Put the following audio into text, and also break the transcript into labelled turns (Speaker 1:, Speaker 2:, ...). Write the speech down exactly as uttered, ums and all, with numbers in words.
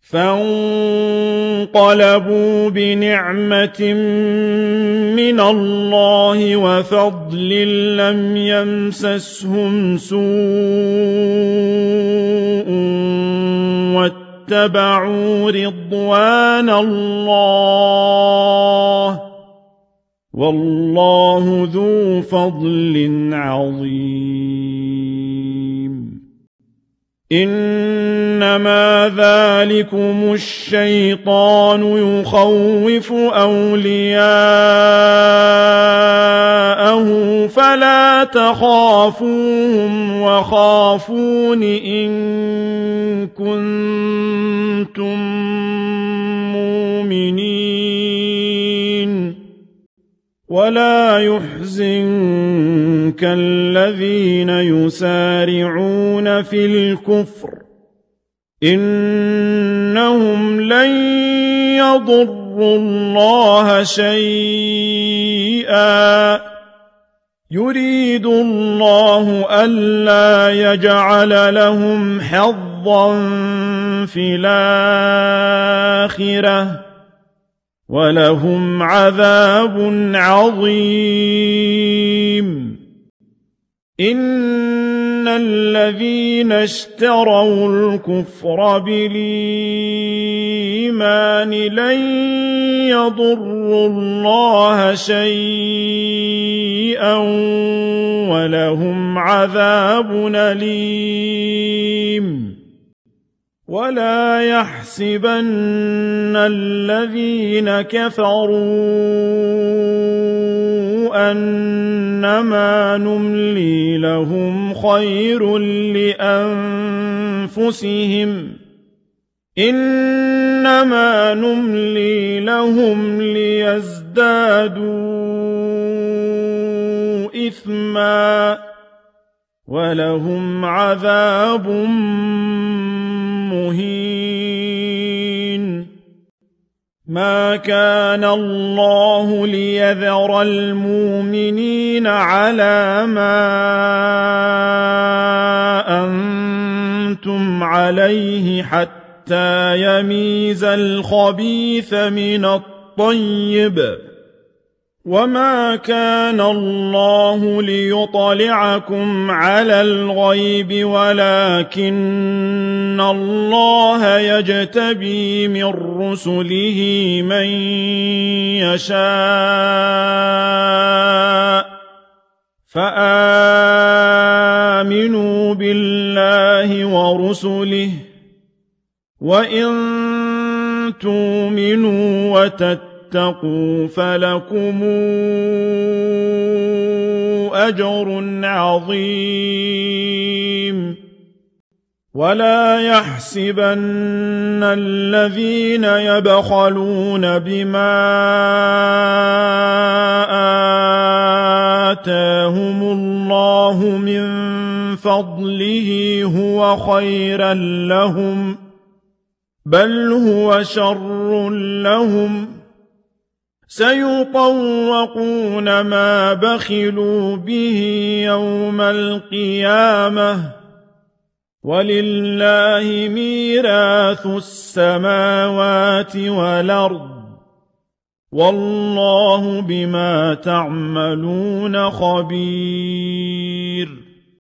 Speaker 1: فانقلبوا بنعمة من الله وفضل لم يمسسهم سوء واتبعوا رضوان الله والله ذو فضل عظيم. إنما ذلكم الشيطان يخوف أولياءه فلا تخافوهم وخافون إن كنتم مؤمنين. ولا يحزنك الذين يسارعون في الكفر إنهم لن يضروا الله شيئا يريد الله ألا يجعل لهم حظا في الآخرة ولهم عذاب عظيم. إن الذين اشتروا الكفر بالإيمان لن يضروا الله شيئا ولهم عذاب أليم. ولا يحسبن الذين كفروا أنما نملي لهم خير لأنفسهم إنما نملي لهم ليزدادوا إثما ولهم عذاب مهين. ما كان الله ليذر المؤمنين على ما أنتم عليه حتى يميز الخبيث من الطيب وما كان الله ليطلعكم على الغيب ولكن الله يجتبي من رسله من يشاء فآمنوا بالله ورسله وإن تؤمنوا وتتقوا اتقوا فلكم أجر عظيم. ولا يحسبن الذين يبخلون بما آتاهم الله من فضله هو خيرا لهم بل هو شر لهم سيطوقون ما بخلوا به يوم القيامة ولله ميراث السماوات والأرض والله بما تعملون خبير.